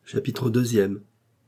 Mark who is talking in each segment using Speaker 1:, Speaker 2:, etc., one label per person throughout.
Speaker 1: Chapitre 2.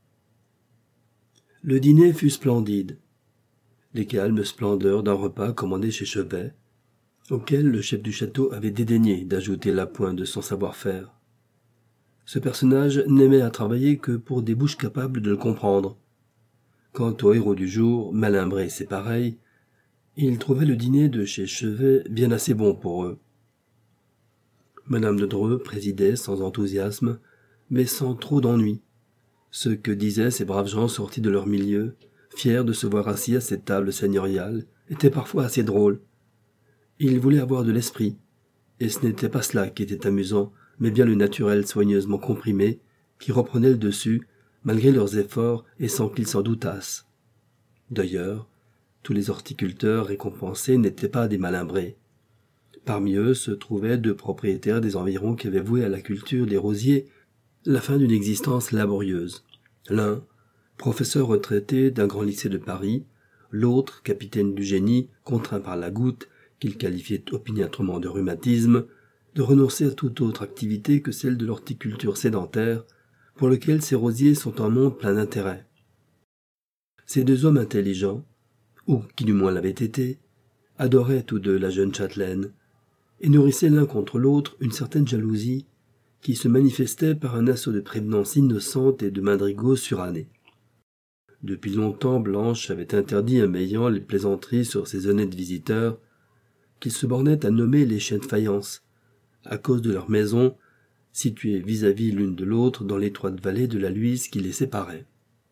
Speaker 1: Le dîner fut splendide. Les calmes splendeurs d'un repas commandé chez Chevet, auquel le chef du château avait dédaigné d'ajouter l'appoint de son savoir-faire. Ce personnage n'aimait à travailler que pour des bouches capables de le comprendre. Quant au héros du jour, Malin-Bret et ses pareils, ils trouvaient le dîner de chez Chevet bien assez bon pour eux. Madame de Dreux présidait sans enthousiasme, mais sans trop d'ennui. Ce que disaient ces braves gens sortis de leur milieu, fiers de se voir assis à cette table seigneuriale, était parfois assez drôle. Ils voulaient avoir de l'esprit, et ce n'était pas cela qui était amusant, mais bien le naturel soigneusement comprimé, qui reprenait le dessus, malgré leurs efforts et sans qu'ils s'en doutassent. D'ailleurs, tous les horticulteurs récompensés n'étaient pas des Malin-Bret. Parmi eux se trouvaient 2 propriétaires des environs qui avaient voué à la culture des rosiers la fin d'une existence laborieuse. L'un, professeur retraité d'un grand lycée de Paris, l'autre, capitaine du génie, contraint par la goutte, qu'il qualifiait opiniâtrement de rhumatisme, de renoncer à toute autre activité que celle de l'horticulture sédentaire, pour lequel ces rosiers sont un monde plein d'intérêt. Ces 2 hommes intelligents, ou qui du moins l'avaient été, adoraient tous 2 la jeune châtelaine, et nourrissaient l'un contre l'autre une certaine jalousie qui se manifestait par un assaut de prévenance innocente et de madrigaux surannés. Depuis longtemps, Blanche avait interdit à Meillan les plaisanteries sur ses honnêtes visiteurs, qu'il se bornait à nommer les chiens de faïence, à cause de leur maison, située vis-à-vis l'une de l'autre dans l'étroite vallée de la Luise qui les séparait.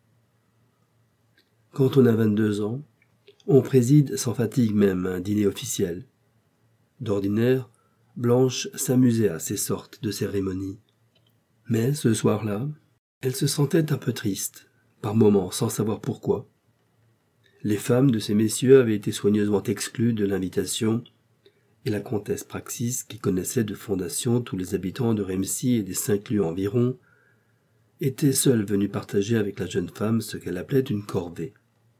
Speaker 1: Quand on a 22 ans, on préside sans fatigue même un dîner officiel. D'ordinaire, Blanche s'amusait à ces sortes de cérémonies. Mais ce soir-là, elle se sentait un peu triste, par moments sans savoir pourquoi. Les femmes de ces messieurs avaient été soigneusement exclues de l'invitation, et la comtesse Praxis, qui connaissait de fondation tous les habitants de Raimcy et des 5 lieues environ, était seule venue partager avec la jeune femme ce qu'elle appelait une corvée.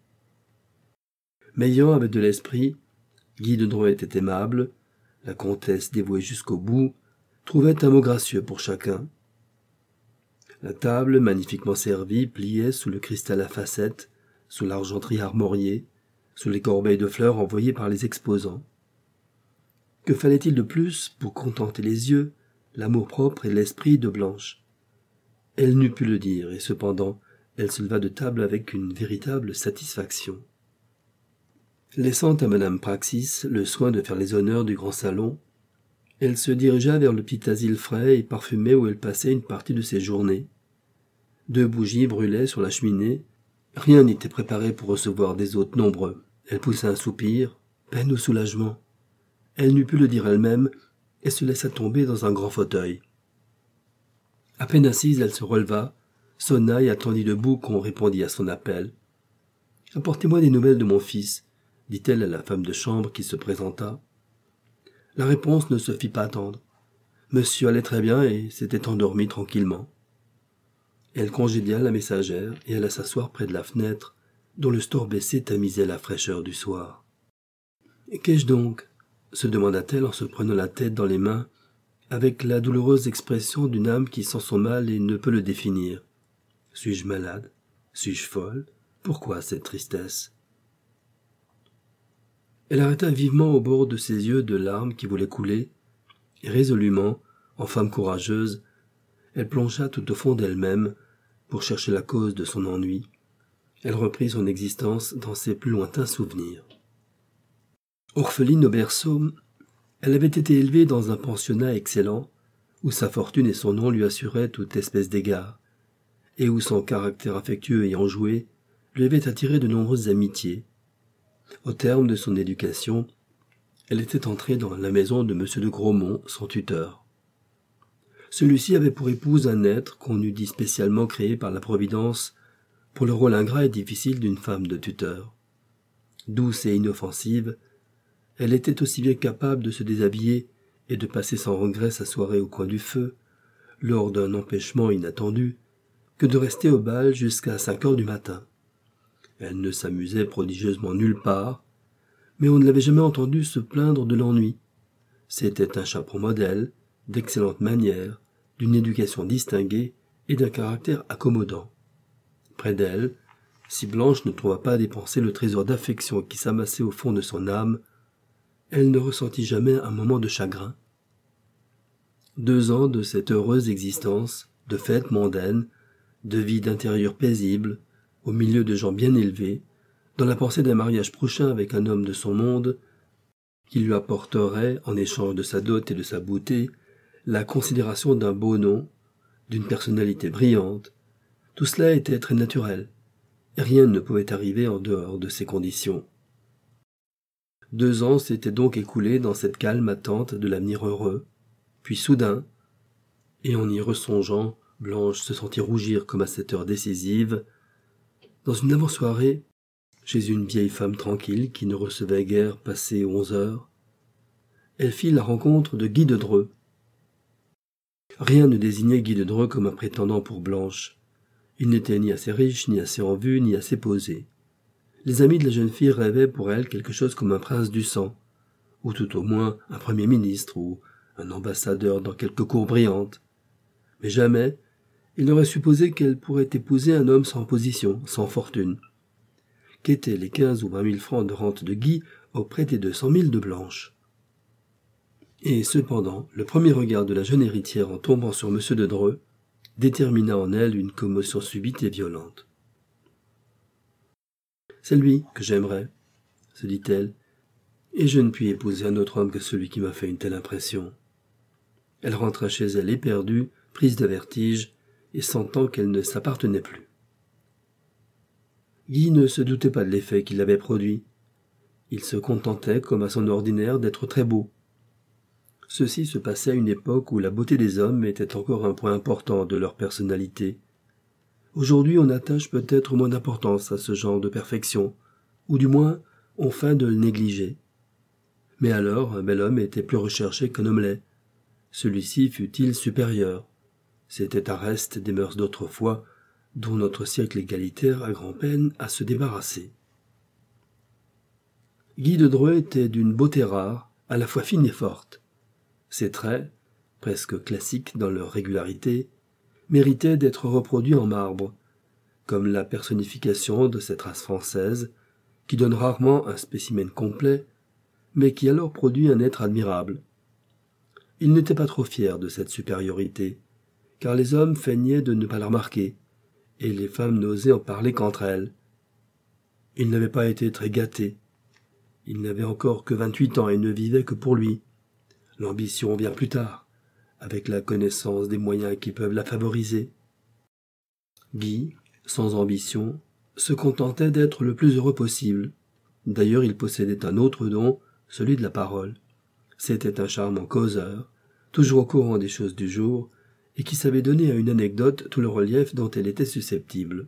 Speaker 1: Meillan avait de l'esprit, Guy de Dreux était aimable, la comtesse, dévouée jusqu'au bout, trouvait un mot gracieux pour chacun. La table, magnifiquement servie, pliait sous le cristal à facettes, sous l'argenterie armoriée, sous les corbeilles de fleurs envoyées par les exposants. Que fallait-il de plus pour contenter les yeux, l'amour-propre et l'esprit de Blanche? Elle n'eût pu le dire, et cependant, elle se leva de table avec une véritable satisfaction. Laissant à madame Praxis le soin de faire les honneurs du grand salon, elle se dirigea vers le petit asile frais et parfumé où elle passait une partie de ses journées. 2 bougies brûlaient sur la cheminée. Rien n'était préparé pour recevoir des hôtes nombreux. Elle poussa un soupir, peine ou soulagement. Elle n'eût pu le dire elle-même et se laissa tomber dans un grand fauteuil. À peine assise, elle se releva, sonna et attendit debout qu'on répondit à son appel. « Apportez-moi des nouvelles de mon fils », dit-elle à la femme de chambre qui se présenta. La réponse ne se fit pas attendre. Monsieur allait très bien et s'était endormi tranquillement. Elle congédia la messagère et alla s'asseoir près de la fenêtre, dont le store baissé tamisait la fraîcheur du soir. « Qu'ai-je donc ?» se demanda-t-elle en se prenant la tête dans les mains, avec la douloureuse expression d'une âme qui sent son mal et ne peut le définir. « Suis-je malade? Suis-je folle? Pourquoi cette tristesse ?» Elle arrêta vivement au bord de ses yeux de larmes qui voulaient couler, et résolument, en femme courageuse, elle plongea tout au fond d'elle-même pour chercher la cause de son ennui. Elle reprit son existence dans ses plus lointains souvenirs. Orpheline au berceau, elle avait été élevée dans un pensionnat excellent, où sa fortune et son nom lui assuraient toute espèce d'égard, et où son caractère affectueux et enjoué lui avait attiré de nombreuses amitiés. Au terme de son éducation, elle était entrée dans la maison de M. de Grosmont, son tuteur. Celui-ci avait pour épouse un être qu'on eût dit spécialement créé par la Providence pour le rôle ingrat et difficile d'une femme de tuteur. Douce et inoffensive, elle était aussi bien capable de se déshabiller et de passer sans regret sa soirée au coin du feu, lors d'un empêchement inattendu, que de rester au bal jusqu'à 5 heures du matin. Elle ne s'amusait prodigieusement nulle part, mais on ne l'avait jamais entendue se plaindre de l'ennui. C'était un chaperon modèle, d'excellentes manières, d'une éducation distinguée et d'un caractère accommodant. Près d'elle, si Blanche ne trouva pas à dépenser le trésor d'affection qui s'amassait au fond de son âme, elle ne ressentit jamais un moment de chagrin. 2 ans de cette heureuse existence, de fêtes mondaines, de vie d'intérieur paisible, au milieu de gens bien élevés, dans la pensée d'un mariage prochain avec un homme de son monde, qui lui apporterait, en échange de sa dot et de sa beauté, la considération d'un beau nom, d'une personnalité brillante, tout cela était très naturel, et rien ne pouvait arriver en dehors de ces conditions. 2 ans s'étaient donc écoulés dans cette calme attente de l'avenir heureux, puis soudain, et en y ressongeant, Blanche se sentit rougir comme à cette heure décisive, dans une avant-soirée, chez une vieille femme tranquille qui ne recevait guère passé 11 heures, elle fit la rencontre de Guy de Dreux. Rien ne désignait Guy de Dreux comme un prétendant pour Blanche. Il n'était ni assez riche, ni assez en vue, ni assez posé. Les amis de la jeune fille rêvaient pour elle quelque chose comme un prince du sang, ou tout au moins un premier ministre, ou un ambassadeur dans quelque cour brillante. Mais jamais il n'aurait supposé qu'elle pourrait épouser un homme sans position, sans fortune. Qu'étaient les 15 ou 20 000 francs de rente de Guy auprès des 200 000 de Blanche? Et cependant, le premier regard de la jeune héritière en tombant sur M. de Dreux détermina en elle une commotion subite et violente. « C'est lui que j'aimerais, » se dit-elle, « et je ne puis épouser un autre homme que celui qui m'a fait une telle impression. » Elle rentra chez elle éperdue, prise de vertige, et sentant qu'elle ne s'appartenait plus. Guy ne se doutait pas de l'effet qu'il avait produit. Il se contentait, comme à son ordinaire, d'être très beau. Ceci se passait à une époque où la beauté des hommes était encore un point important de leur personnalité. Aujourd'hui, on attache peut-être moins d'importance à ce genre de perfection, ou du moins, on feint de le négliger. Mais alors, un bel homme était plus recherché qu'un homme laid. Celui-ci fut-il supérieur? C'était un reste des mœurs d'autrefois, dont notre siècle égalitaire a grand-peine à se débarrasser. Guy de Dreux était d'une beauté rare, à la fois fine et forte. Ses traits, presque classiques dans leur régularité, méritaient d'être reproduits en marbre, comme la personnification de cette race française, qui donne rarement un spécimen complet, mais qui alors produit un être admirable. Il n'était pas trop fier de cette supériorité, car les hommes feignaient de ne pas la remarquer, et les femmes n'osaient en parler qu'entre elles. Il n'avait pas été très gâté. Il n'avait encore que 28 ans et ne vivait que pour lui. L'ambition vient plus tard, avec la connaissance des moyens qui peuvent la favoriser. Guy, sans ambition, se contentait d'être le plus heureux possible. D'ailleurs, il possédait un autre don, celui de la parole. C'était un charmant causeur, toujours au courant des choses du jour, et qui savait donner à une anecdote tout le relief dont elle était susceptible.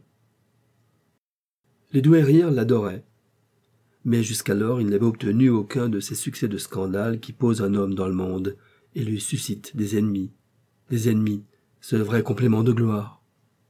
Speaker 1: Les douairières l'adoraient, mais jusqu'alors il n'avait obtenu aucun de ces succès de scandale qui posent un homme dans le monde et lui suscitent des ennemis. Des ennemis, c'est le vrai complément de gloire.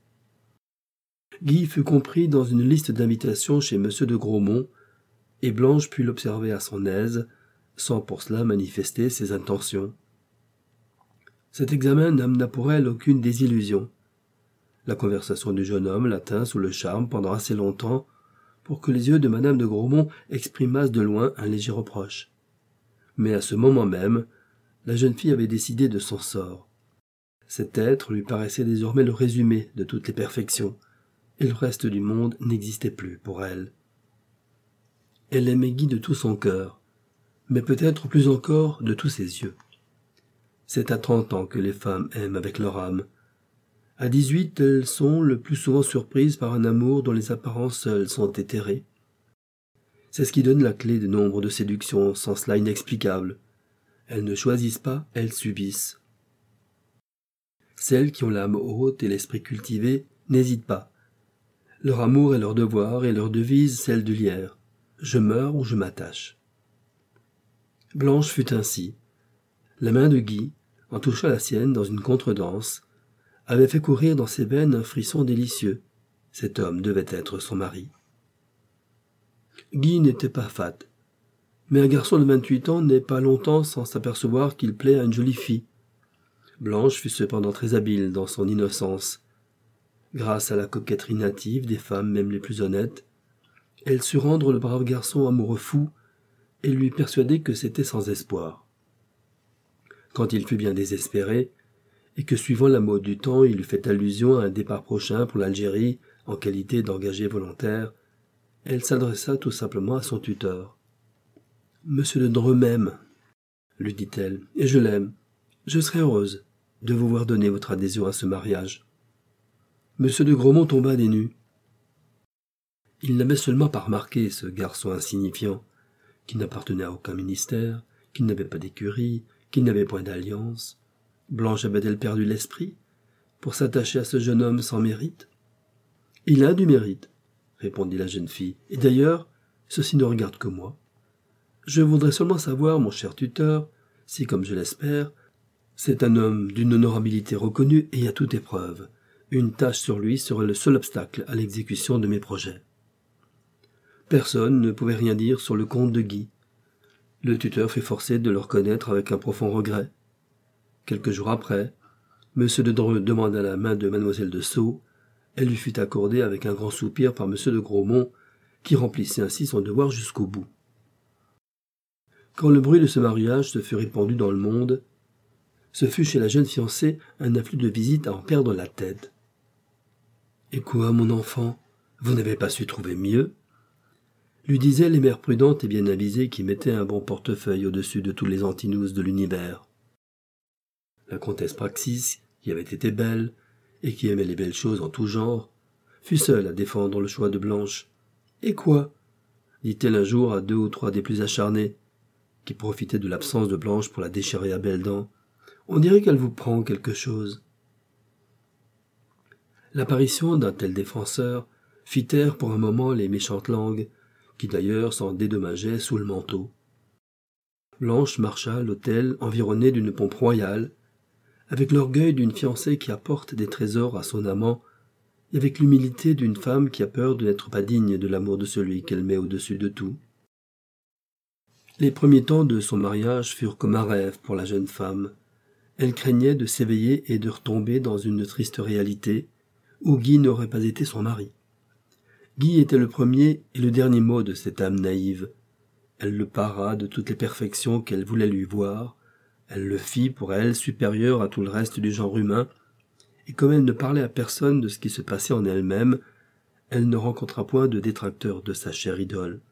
Speaker 1: Guy fut compris dans une liste d'invitations chez M. de Grosmont, et Blanche put l'observer à son aise, sans pour cela manifester ses intentions. Cet examen n'amena pour elle aucune désillusion. La conversation du jeune homme la tint sous le charme pendant assez longtemps pour que les yeux de Madame de Grosmont exprimassent de loin un léger reproche. Mais à ce moment même, la jeune fille avait décidé de son sort. Cet être lui paraissait désormais le résumé de toutes les perfections, et le reste du monde n'existait plus pour elle. Elle aimait Guy de tout son cœur, mais peut-être plus encore de tous ses yeux. C'est à 30 ans que les femmes aiment avec leur âme. À 18, elles sont le plus souvent surprises par un amour dont les apparences seules sont éthérées. C'est ce qui donne la clé de nombre de séductions, sans cela inexplicables. Elles ne choisissent pas, elles subissent. Celles qui ont l'âme haute et l'esprit cultivé n'hésitent pas. Leur amour est leur devoir et leur devise celle du lierre. Je meurs ou je m'attache. Blanche fut ainsi. La main de Guy, en touchant la sienne dans une contredanse, avait fait courir dans ses veines un frisson délicieux. Cet homme devait être son mari. Guy n'était pas fat, mais un garçon de 28 ans n'est pas longtemps sans s'apercevoir qu'il plaît à une jolie fille. Blanche fut cependant très habile dans son innocence, Grâce à la coquetterie native des femmes, même les plus honnêtes, elle sut rendre le brave garçon amoureux fou et lui persuader que c'était sans espoir. Quand il fut bien désespéré, et que suivant la mode du temps, il eut fait allusion à un départ prochain pour l'Algérie en qualité d'engagé volontaire, elle s'adressa tout simplement à son tuteur. « Monsieur de Dreux m'aime, lui dit-elle, et je l'aime. Je serai heureuse de vous voir donner votre adhésion à ce mariage. » Monsieur de Grosmont tomba des nues. Il n'avait seulement pas remarqué ce garçon insignifiant, qui n'appartenait à aucun ministère, qui n'avait pas d'écurie, qui n'avait point d'alliance. Blanche avait-elle perdu l'esprit pour s'attacher à ce jeune homme sans mérite? « Il a du mérite, » répondit la jeune fille, « et d'ailleurs, ceci ne regarde que moi. Je voudrais seulement savoir, mon cher tuteur, si, comme je l'espère, c'est un homme d'une honorabilité reconnue et à toute épreuve. Une tâche sur lui serait le seul obstacle à l'exécution de mes projets. » Personne ne pouvait rien dire sur le comte de Guy. Le tuteur fut forcé de le reconnaître avec un profond regret. Quelques jours après, M. de Dreux demanda la main de Mlle de Sceaux. Elle lui fut accordée avec un grand soupir par M. de Grosmont, qui remplissait ainsi son devoir jusqu'au bout. Quand le bruit de ce mariage se fut répandu dans le monde, ce fut chez la jeune fiancée un afflux de visites à en perdre la tête. « Et quoi, mon enfant, vous n'avez pas su trouver mieux ?» lui disaient les mères prudentes et bien avisées qui mettaient un bon portefeuille au-dessus de tous les antinous de l'univers. La comtesse Praxis, qui avait été belle, et qui aimait les belles choses en tout genre, fut seule à défendre le choix de Blanche. « Et quoi ?» dit-elle un jour à 2 ou 3 des plus acharnés, qui profitaient de l'absence de Blanche pour la déchirer à belles dents. « On dirait qu'elle vous prend quelque chose. » L'apparition d'un tel défenseur fit taire pour un moment les méchantes langues, qui d'ailleurs s'en dédommageaient sous le manteau. Blanche marcha à l'autel environnée d'une pompe royale, avec l'orgueil d'une fiancée qui apporte des trésors à son amant, et avec l'humilité d'une femme qui a peur de n'être pas digne de l'amour de celui qu'elle met au-dessus de tout. Les premiers temps de son mariage furent comme un rêve pour la jeune femme. Elle craignait de s'éveiller et de retomber dans une triste réalité, où Guy n'aurait pas été son mari. Guy était le premier et le dernier mot de cette âme naïve. Elle le para de toutes les perfections qu'elle voulait lui voir, elle le fit pour elle supérieur à tout le reste du genre humain, et comme elle ne parlait à personne de ce qui se passait en elle-même, elle ne rencontra point de détracteurs de sa chère idole.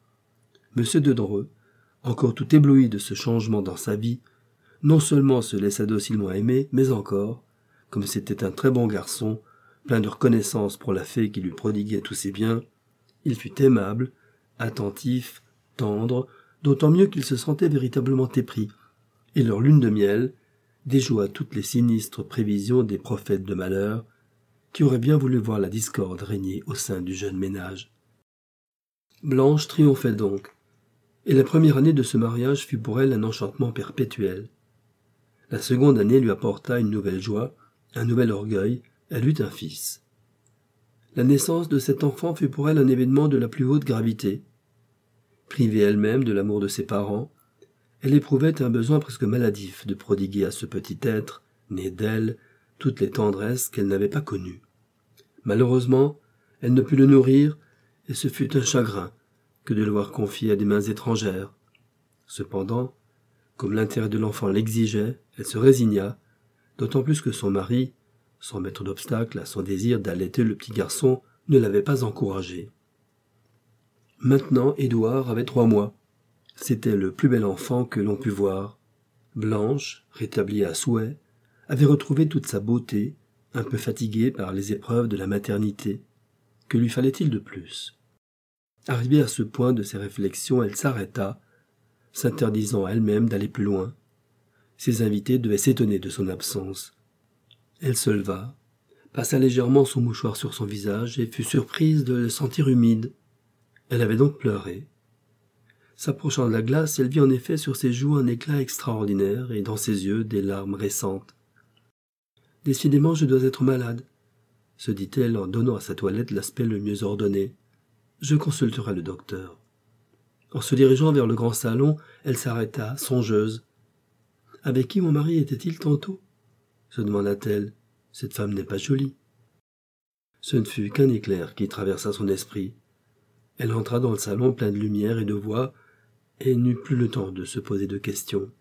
Speaker 1: M. de Dreux, encore tout ébloui de ce changement dans sa vie, non seulement se laissa docilement aimer, mais encore, comme c'était un très bon garçon, plein de reconnaissance pour la fée qui lui prodiguait tous ses biens, il fut aimable, attentif, tendre, d'autant mieux qu'il se sentait véritablement épris, et leur lune de miel déjoua toutes les sinistres prévisions des prophètes de malheur, qui auraient bien voulu voir la discorde régner au sein du jeune ménage. Blanche triomphait donc, et la première année de ce mariage fut pour elle un enchantement perpétuel. La seconde année lui apporta une nouvelle joie, un nouvel orgueil, elle eut un fils. La naissance de cet enfant fut pour elle un événement de la plus haute gravité. Privée elle-même de l'amour de ses parents, elle éprouvait un besoin presque maladif de prodiguer à ce petit être, né d'elle, toutes les tendresses qu'elle n'avait pas connues. Malheureusement, elle ne put le nourrir, et ce fut un chagrin que de le voir confié à des mains étrangères. Cependant, comme l'intérêt de l'enfant l'exigeait, elle se résigna, d'autant plus que son mari, sans mettre d'obstacle à son désir d'allaiter le petit garçon, ne l'avait pas encouragé. Maintenant, Édouard avait 3 mois. C'était le plus bel enfant que l'on pût voir. Blanche, rétablie à souhait, avait retrouvé toute sa beauté, un peu fatiguée par les épreuves de la maternité. Que lui fallait-il de plus? Arrivée à ce point de ses réflexions, elle s'arrêta, s'interdisant à elle-même d'aller plus loin. Ses invités devaient s'étonner de son absence. Elle se leva, passa légèrement son mouchoir sur son visage et fut surprise de le sentir humide. Elle avait donc pleuré. S'approchant de la glace, elle vit en effet sur ses joues un éclat extraordinaire et dans ses yeux des larmes récentes. « Décidément, je dois être malade, » se dit-elle en donnant à sa toilette l'aspect le mieux ordonné. « Je consulterai le docteur. » En se dirigeant vers le grand salon, elle s'arrêta, songeuse. « Avec qui mon mari était-il tantôt ?» se demanda-t-elle. « Cette femme n'est pas jolie. » Ce ne fut qu'un éclair qui traversa son esprit. Elle entra dans le salon plein de lumière et de voix, et n'eut plus le temps de se poser de questions.